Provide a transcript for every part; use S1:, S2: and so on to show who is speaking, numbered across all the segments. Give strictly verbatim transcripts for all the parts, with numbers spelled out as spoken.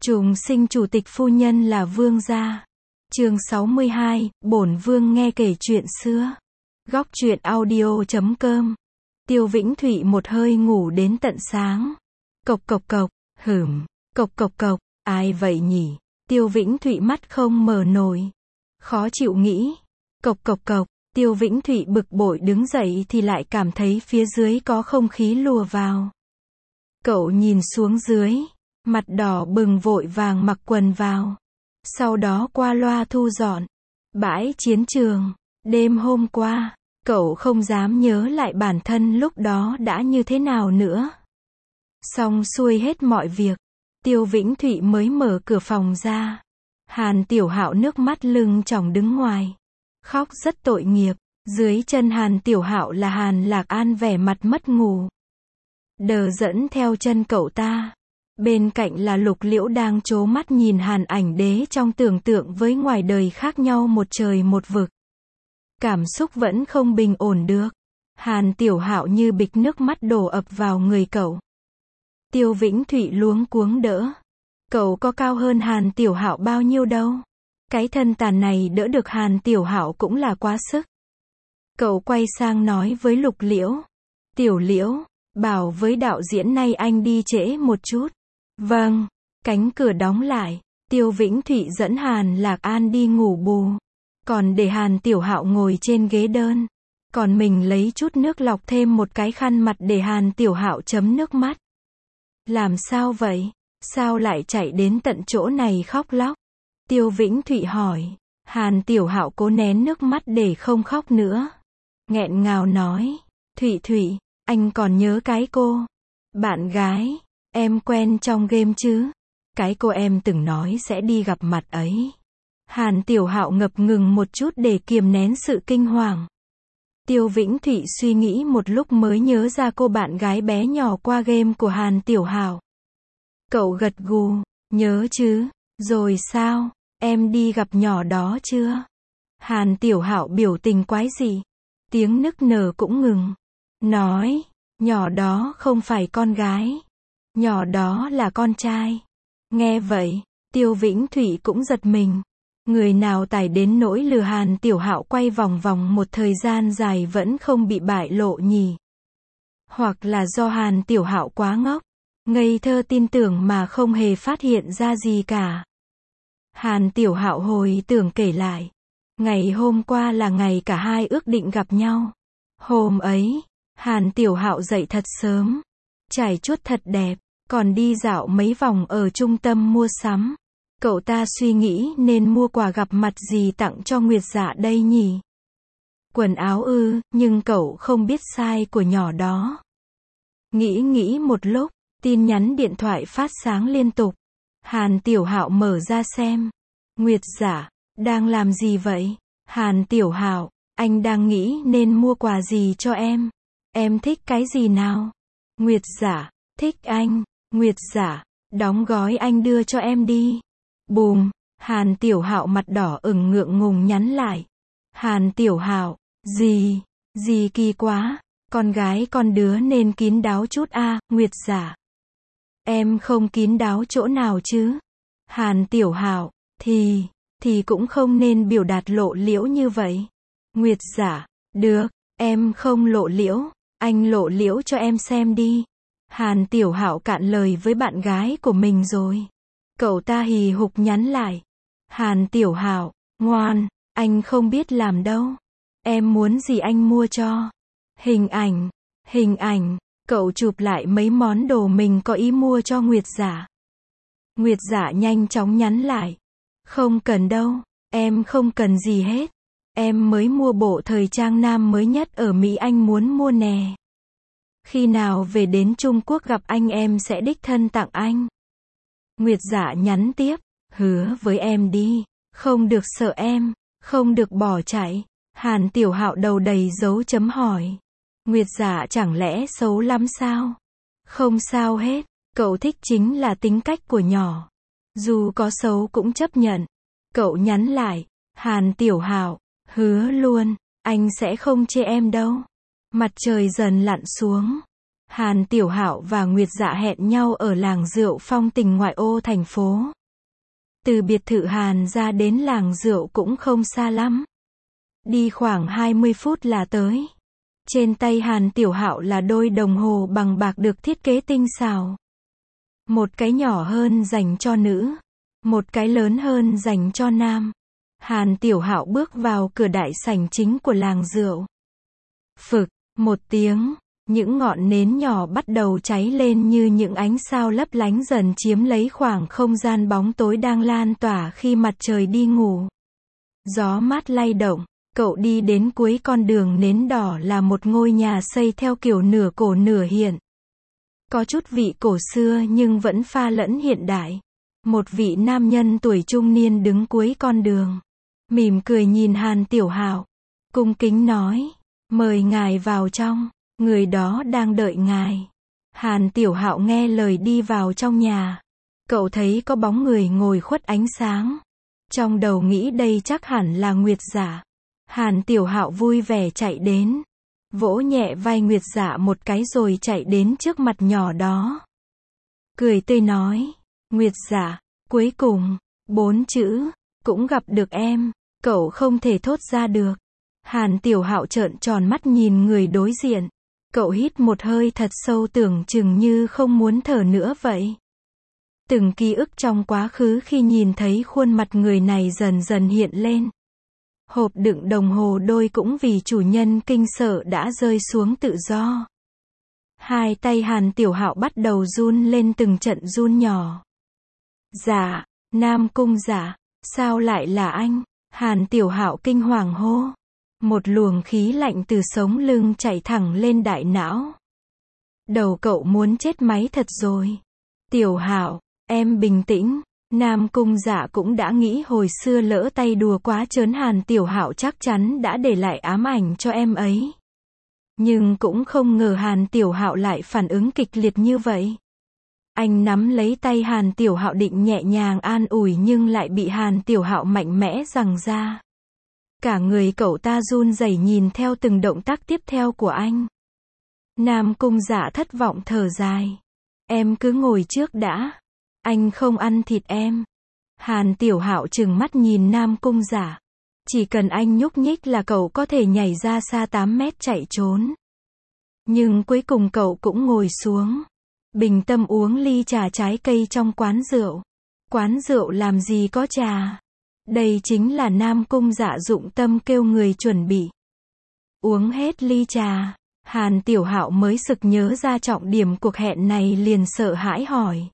S1: Trùng sinh chủ tịch phu nhân là vương gia. Chương sáu mươi hai, bổn vương nghe kể chuyện xưa. Góc truyện audio chấm com. Tiêu Vĩnh Thụy một hơi ngủ đến tận sáng. Cộc cộc cộc, hửm, cộc cộc cộc, ai vậy nhỉ? Tiêu Vĩnh Thụy mắt không mở nổi. Khó chịu nghĩ. Cộc cộc cộc, Tiêu Vĩnh Thụy bực bội đứng dậy thì lại cảm thấy phía dưới có không khí lùa vào. Cậu nhìn xuống dưới. Mặt đỏ bừng vội vàng mặc quần vào. Sau đó qua loa thu dọn. Bãi chiến trường. Đêm hôm qua, cậu không dám nhớ lại bản thân lúc đó đã như thế nào nữa. Xong xuôi hết mọi việc. Tiêu Vĩnh Thụy mới mở cửa phòng ra. Hàn Tiểu Hạo nước mắt lưng tròng đứng ngoài. Khóc rất tội nghiệp. Dưới chân Hàn Tiểu Hạo là Hàn Lạc An vẻ mặt mất ngủ. Đờ dẫn theo chân cậu ta. Bên cạnh là Lục Liễu đang trố mắt nhìn Hàn Ảnh Đế trong tưởng tượng với ngoài đời khác nhau một trời một vực. Cảm xúc vẫn không bình ổn được. Hàn Tiểu Hạo như bịch nước mắt đổ ập vào người cậu. Tiêu Vĩnh Thụy luống cuống đỡ. Cậu có cao hơn Hàn Tiểu Hạo bao nhiêu đâu. Cái thân tàn này đỡ được Hàn Tiểu Hạo cũng là quá sức. Cậu quay sang nói với Lục Liễu. Tiểu Liễu, bảo với đạo diễn nay anh đi trễ một chút. Vâng, cánh cửa đóng lại, Tiêu Vĩnh Thụy dẫn Hàn Lạc An đi ngủ bù. Còn để Hàn Tiểu Hạo ngồi trên ghế đơn. Còn mình lấy chút nước lọc thêm một cái khăn mặt để Hàn Tiểu Hạo chấm nước mắt. Làm sao vậy? Sao lại chạy đến tận chỗ này khóc lóc? Tiêu Vĩnh Thụy hỏi. Hàn Tiểu Hạo cố nén nước mắt để không khóc nữa. Nghẹn ngào nói. Thụy Thụy, anh còn nhớ cái cô bạn gái em quen trong game chứ? Cái cô em từng nói sẽ đi gặp mặt ấy. Hàn Tiểu Hạo ngập ngừng một chút để kiềm nén sự kinh hoàng. Tiêu Vĩnh Thụy suy nghĩ một lúc mới nhớ ra cô bạn gái bé nhỏ qua game của Hàn Tiểu Hạo. Cậu gật gù, nhớ chứ, rồi sao, em đi gặp nhỏ đó chưa? Hàn Tiểu Hạo biểu tình quái dị, tiếng nức nở cũng ngừng. Nói, nhỏ đó không phải con gái. Nhỏ đó là con trai. Nghe vậy, Tiêu Vĩnh Thụy cũng giật mình. Người nào tài đến nỗi lừa Hàn Tiểu Hạo quay vòng vòng một thời gian dài vẫn không bị bại lộ nhỉ? Hoặc là do Hàn Tiểu Hạo quá ngốc, ngây thơ tin tưởng mà không hề phát hiện ra gì cả. Hàn Tiểu Hạo hồi tưởng kể lại. Ngày hôm qua là ngày cả hai ước định gặp nhau. Hôm ấy, Hàn Tiểu Hạo dậy thật sớm, trải chuốt thật đẹp, còn đi dạo mấy vòng ở trung tâm mua sắm. Cậu ta suy nghĩ nên mua quà gặp mặt gì tặng cho Nguyệt Dạ đây nhỉ? Quần áo ư, nhưng cậu không biết size của nhỏ đó. Nghĩ nghĩ một lúc, tin nhắn điện thoại phát sáng liên tục. Hàn Tiểu Hạo mở ra xem. Nguyệt Dạ, đang làm gì vậy? Hàn Tiểu Hạo, anh đang nghĩ nên mua quà gì cho em. Em thích cái gì nào? Nguyệt Dạ, thích anh. Nguyệt Dạ, đóng gói anh đưa cho em đi. Bùm, Hàn Tiểu Hạo mặt đỏ ửng ngượng ngùng nhắn lại. Hàn Tiểu Hạo, gì, gì kỳ quá, con gái con đứa nên kín đáo chút a. À, Nguyệt Dạ. Em không kín đáo chỗ nào chứ? Hàn Tiểu Hạo, thì, thì cũng không nên biểu đạt lộ liễu như vậy. Nguyệt Dạ, được, em không lộ liễu, anh lộ liễu cho em xem đi. Hàn Tiểu Hạo cạn lời với bạn gái của mình rồi. Cậu ta hì hục nhắn lại. Hàn Tiểu Hạo, ngoan, anh không biết làm đâu. Em muốn gì anh mua cho. Hình ảnh, hình ảnh, cậu chụp lại mấy món đồ mình có ý mua cho Nguyệt Dạ. Nguyệt Dạ nhanh chóng nhắn lại. Không cần đâu, em không cần gì hết. Em mới mua bộ thời trang nam mới nhất ở Mỹ anh muốn mua nè. Khi nào về đến Trung Quốc gặp anh em sẽ đích thân tặng anh. Nguyệt Dạ nhắn tiếp, hứa với em đi, không được sợ em, không được bỏ chạy. Hàn Tiểu Hạo đầu đầy dấu chấm hỏi. Nguyệt Dạ chẳng lẽ xấu lắm sao? Không sao hết, cậu thích chính là tính cách của nhỏ. Dù có xấu cũng chấp nhận. Cậu nhắn lại, Hàn Tiểu Hạo, hứa luôn, anh sẽ không chê em đâu. Mặt trời dần lặn xuống. Hàn Tiểu Hạo và Nguyệt Dạ hẹn nhau ở làng rượu Phong Tình ngoại ô thành phố. Từ biệt thự Hàn ra đến làng rượu cũng không xa lắm. Đi khoảng hai mươi phút là tới. Trên tay Hàn Tiểu Hạo là đôi đồng hồ bằng bạc được thiết kế tinh xảo. Một cái nhỏ hơn dành cho nữ, một cái lớn hơn dành cho nam. Hàn Tiểu Hạo bước vào cửa đại sảnh chính của làng rượu. Phực, một tiếng, những ngọn nến nhỏ bắt đầu cháy lên như những ánh sao lấp lánh dần chiếm lấy khoảng không gian bóng tối đang lan tỏa khi mặt trời đi ngủ. Gió mát lay động, cậu đi đến cuối con đường nến đỏ là một ngôi nhà xây theo kiểu nửa cổ nửa hiện. Có chút vị cổ xưa nhưng vẫn pha lẫn hiện đại. Một vị nam nhân tuổi trung niên đứng cuối con đường. Mỉm cười nhìn Hàn Tiểu Hạo. Cung kính nói, mời ngài vào trong, người đó đang đợi ngài. Hàn Tiểu Hạo nghe lời đi vào trong nhà. Cậu thấy có bóng người ngồi khuất ánh sáng. Trong đầu nghĩ đây chắc hẳn là Nguyệt Dạ. Hàn Tiểu Hạo vui vẻ chạy đến. Vỗ nhẹ vai Nguyệt Dạ một cái rồi chạy đến trước mặt nhỏ đó. Cười tươi nói, Nguyệt Dạ, cuối cùng, bốn chữ, cũng gặp được em, cậu không thể thốt ra được. Hàn Tiểu Hạo trợn tròn mắt nhìn người đối diện. Cậu hít một hơi thật sâu tưởng chừng như không muốn thở nữa vậy. Từng ký ức trong quá khứ khi nhìn thấy khuôn mặt người này dần dần hiện lên. Hộp đựng đồng hồ đôi cũng vì chủ nhân kinh sợ đã rơi xuống tự do. Hai tay Hàn Tiểu Hạo bắt đầu run lên từng trận run nhỏ. Dạ, Nam Cung Dạ, sao lại là anh? Hàn Tiểu Hạo kinh hoàng hô. Một luồng khí lạnh từ sống lưng chạy thẳng lên đại não. Đầu cậu muốn chết máy thật rồi. Tiểu Hạo, em bình tĩnh. Nam Cung Dạ cũng đã nghĩ hồi xưa lỡ tay đùa quá trớn Hàn Tiểu Hạo chắc chắn đã để lại ám ảnh cho em ấy. Nhưng cũng không ngờ Hàn Tiểu Hạo lại phản ứng kịch liệt như vậy. Anh nắm lấy tay Hàn Tiểu Hạo định nhẹ nhàng an ủi nhưng lại bị Hàn Tiểu Hạo mạnh mẽ giằng ra. Cả người cậu ta run rẩy nhìn theo từng động tác tiếp theo của anh. Nam Cung Dạ thất vọng thở dài. Em cứ ngồi trước đã. Anh không ăn thịt em. Hàn Tiểu Hạo trừng mắt nhìn Nam Cung Dạ. Chỉ cần anh nhúc nhích là cậu có thể nhảy ra xa tám mét chạy trốn. Nhưng cuối cùng cậu cũng ngồi xuống. Bình tâm uống ly trà trái cây trong quán rượu. Quán rượu làm gì có trà. Đây chính là Nam Cung Dạ dụng tâm kêu người chuẩn bị. Uống hết ly trà, Hàn Tiểu Hạo mới sực nhớ ra trọng điểm cuộc hẹn này liền sợ hãi hỏi.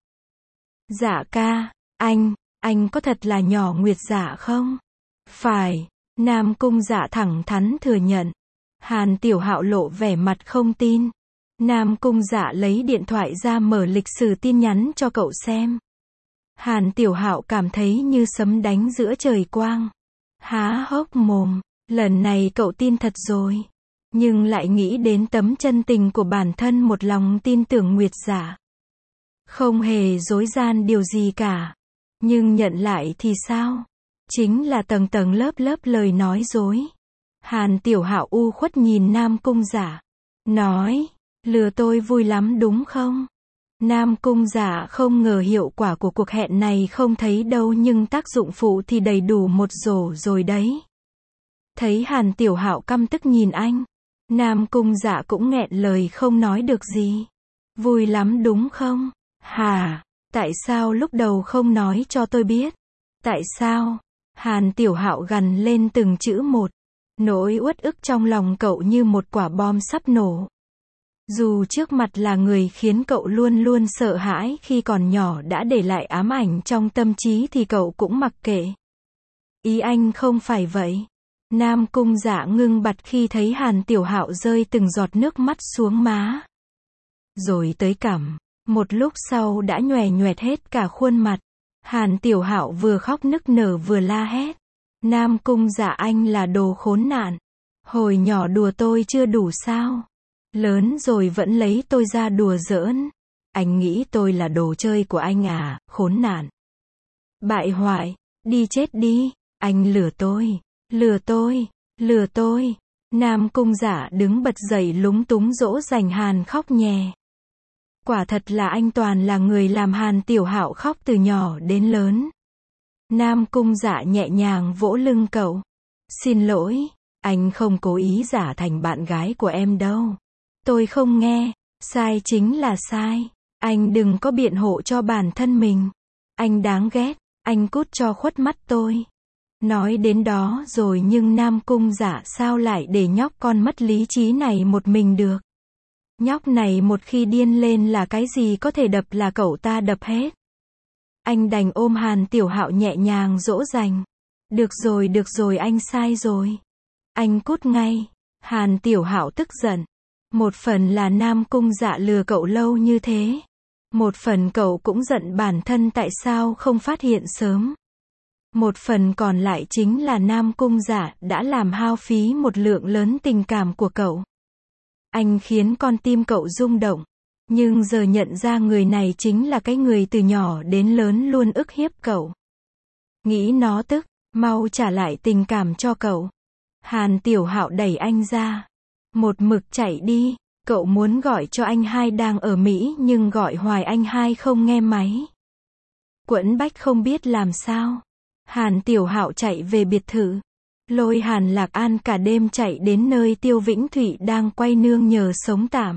S1: Dạ ca, anh, anh có thật là nhỏ Nguyệt Dạ không? Phải, Nam Cung Dạ thẳng thắn thừa nhận. Hàn Tiểu Hạo lộ vẻ mặt không tin. Nam Cung Dạ lấy điện thoại ra mở lịch sử tin nhắn cho cậu xem. Hàn Tiểu Hạo cảm thấy như sấm đánh giữa trời quang. Há hốc mồm, lần này cậu tin thật rồi. Nhưng lại nghĩ đến tấm chân tình của bản thân một lòng tin tưởng Nguyệt Dạ. Không hề dối gian điều gì cả. Nhưng nhận lại thì sao? Chính là tầng tầng lớp lớp lời nói dối. Hàn Tiểu Hạo u khuất nhìn Nam Cung Dạ. Nói, lừa tôi vui lắm đúng không? Nam Cung Dạ không ngờ hiệu quả của cuộc hẹn này không thấy đâu nhưng tác dụng phụ thì đầy đủ một rổ rồi đấy. Thấy Hàn Tiểu Hạo căm tức nhìn anh. Nam Cung Dạ cũng nghẹn lời không nói được gì. Vui lắm đúng không? Hả? Tại sao lúc đầu không nói cho tôi biết? Tại sao? Hàn Tiểu Hạo gằn lên từng chữ một. Nỗi uất ức trong lòng cậu như một quả bom sắp nổ. Dù trước mặt là người khiến cậu luôn luôn sợ hãi khi còn nhỏ đã để lại ám ảnh trong tâm trí thì cậu cũng mặc kệ. Ý anh không phải vậy. Nam Cung Dạ ngưng bặt khi thấy Hàn Tiểu Hạo rơi từng giọt nước mắt xuống má. Rồi tới cằm, một lúc sau đã nhòe nhoẹt hết cả khuôn mặt. Hàn Tiểu Hạo vừa khóc nức nở vừa la hét. Nam Cung Dạ anh là đồ khốn nạn. Hồi nhỏ đùa tôi chưa đủ sao? Lớn rồi vẫn lấy tôi ra đùa giỡn. Anh nghĩ tôi là đồ chơi của anh à, khốn nạn. Bại hoại, đi chết đi, anh lừa tôi, lừa tôi, lừa tôi. Nam Cung Dạ đứng bật dậy lúng túng dỗ dành Hàn khóc nhè. Quả thật là anh toàn là người làm Hàn Tiểu Hạo khóc từ nhỏ đến lớn. Nam Cung Dạ nhẹ nhàng vỗ lưng cậu. Xin lỗi, anh không cố ý giả thành bạn gái của em đâu. Tôi không nghe, sai chính là sai. Anh đừng có biện hộ cho bản thân mình. Anh đáng ghét, anh cút cho khuất mắt tôi. Nói đến đó rồi nhưng Nam Cung Dạ sao lại để nhóc con mất lý trí này một mình được. Nhóc này một khi điên lên là cái gì có thể đập là cậu ta đập hết. Anh đành ôm Hàn Tiểu Hạo nhẹ nhàng dỗ dành. Được rồi được rồi anh sai rồi. Anh cút ngay. Hàn Tiểu Hạo tức giận. Một phần là Nam Cung Dạ lừa cậu lâu như thế. Một phần cậu cũng giận bản thân tại sao không phát hiện sớm. Một phần còn lại chính là Nam Cung Dạ đã làm hao phí một lượng lớn tình cảm của cậu. Anh khiến con tim cậu rung động. Nhưng giờ nhận ra người này chính là cái người từ nhỏ đến lớn luôn ức hiếp cậu. Nghĩ nó tức, mau trả lại tình cảm cho cậu. Hàn Tiểu Hạo đẩy anh ra. Một mực chạy đi, cậu muốn gọi cho anh hai đang ở Mỹ nhưng gọi hoài anh hai không nghe máy. Quẫn bách không biết làm sao. Hàn Tiểu Hạo chạy về biệt thự. Lôi Hàn Lạc An cả đêm chạy đến nơi Tiêu Vĩnh Thụy đang quay nương nhờ sống tạm.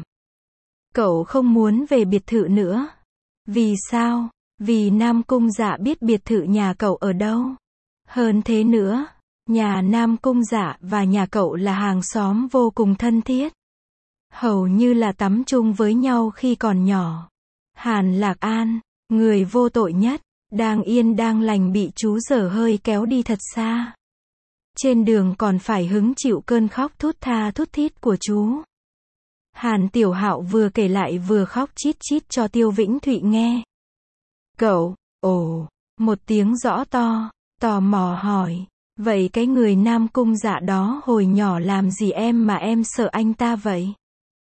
S1: Cậu không muốn về biệt thự nữa. Vì sao? Vì Nam Cung Dạ biết biệt thự nhà cậu ở đâu. Hơn thế nữa, nhà Nam Cung Dạ và nhà cậu là hàng xóm vô cùng thân thiết. Hầu như là tắm chung với nhau khi còn nhỏ. Hàn Lạc An, người vô tội nhất, đang yên đang lành bị chú dở hơi kéo đi thật xa. Trên đường còn phải hứng chịu cơn khóc thút tha thút thít của chú. Hàn Tiểu Hạo vừa kể lại vừa khóc chít chít cho Tiêu Vĩnh Thụy nghe. Cậu, ồ, một tiếng rõ to, tò mò hỏi, vậy cái người Nam Cung Dạ đó hồi nhỏ làm gì em mà em sợ anh ta vậy?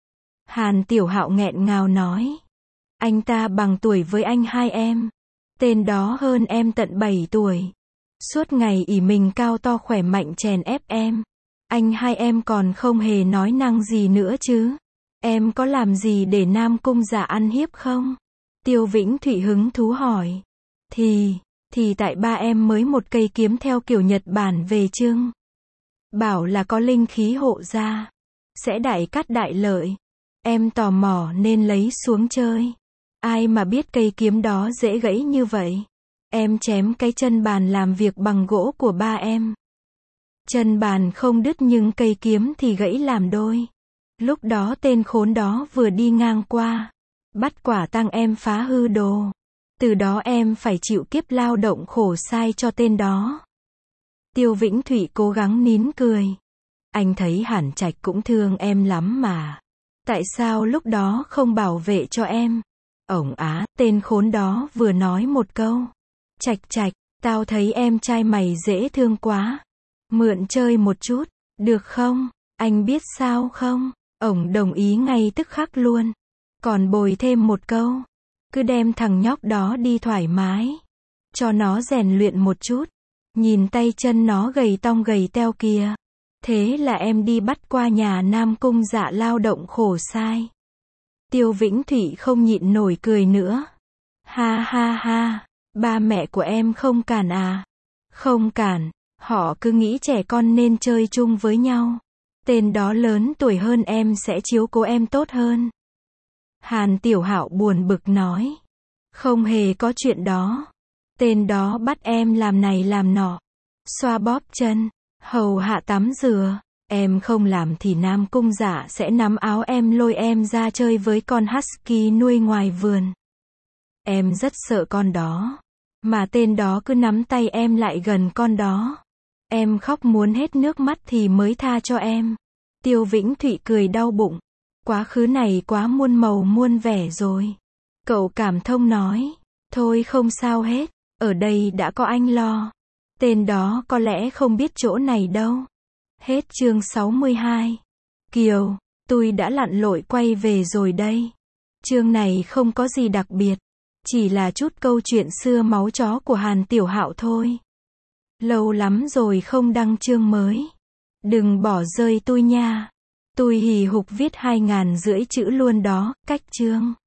S1: Hàn Tiểu Hạo nghẹn ngào nói, anh ta bằng tuổi với anh hai em, tên đó hơn em tận bảy tuổi. Suốt ngày ỷ mình cao to khỏe mạnh chèn ép em. Anh hai em còn không hề nói năng gì nữa chứ. Em có làm gì để Nam Cung Dạ ăn hiếp không? Tiêu Vĩnh Thụy hứng thú hỏi. Thì, thì tại ba em mới một cây kiếm theo kiểu Nhật Bản về chưng. Bảo là có linh khí hộ gia. Sẽ đại cát đại lợi. Em tò mò nên lấy xuống chơi. Ai mà biết cây kiếm đó dễ gãy như vậy. Em chém cái chân bàn làm việc bằng gỗ của ba em. Chân bàn không đứt nhưng cây kiếm thì gãy làm đôi. Lúc đó tên khốn đó vừa đi ngang qua. Bắt quả tang em phá hư đồ. Từ đó em phải chịu kiếp lao động khổ sai cho tên đó. Tiêu Vĩnh Thụy cố gắng nín cười. Anh thấy Hàn Trạch cũng thương em lắm mà. Tại sao lúc đó không bảo vệ cho em? Ổng á, tên khốn đó vừa nói một câu. Trạch Trạch, tao thấy em trai mày dễ thương quá. Mượn chơi một chút, được không? Anh biết sao không? Ổng đồng ý ngay tức khắc luôn. Còn bồi thêm một câu. Cứ đem thằng nhóc đó đi thoải mái. Cho nó rèn luyện một chút. Nhìn tay chân nó gầy tong gầy teo kìa. Thế là em đi bắt qua nhà Nam Cung Dạ lao động khổ sai. Tiêu Vĩnh Thụy không nhịn nổi cười nữa. Ha ha ha, ba mẹ của em không cản à? Không cản, họ cứ nghĩ trẻ con nên chơi chung với nhau. Tên đó lớn tuổi hơn em sẽ chiếu cố em tốt hơn. Hàn Tiểu Hạo buồn bực nói. Không hề có chuyện đó. Tên đó bắt em làm này làm nọ. Xoa bóp chân, hầu hạ tắm rửa. Em không làm thì Nam Cung Dạ sẽ nắm áo em lôi em ra chơi với con husky nuôi ngoài vườn. Em rất sợ con đó. Mà tên đó cứ nắm tay em lại gần con đó. Em khóc muốn hết nước mắt thì mới tha cho em. Tiêu Vĩnh Thụy cười đau bụng. Quá khứ này quá muôn màu muôn vẻ rồi. Cậu cảm thông nói. Thôi không sao hết. Ở đây đã có anh lo. Tên đó có lẽ không biết chỗ này đâu. Hết chương sáu mươi hai. Kiều, tôi đã lặn lội quay về rồi đây. Chương này không có gì đặc biệt. Chỉ là chút câu chuyện xưa máu chó của Hàn Tiểu Hạo thôi. Lâu lắm rồi không đăng chương mới. Đừng bỏ rơi tôi nha. Tôi hì hục viết hai ngàn rưỡi chữ luôn đó, cách chương.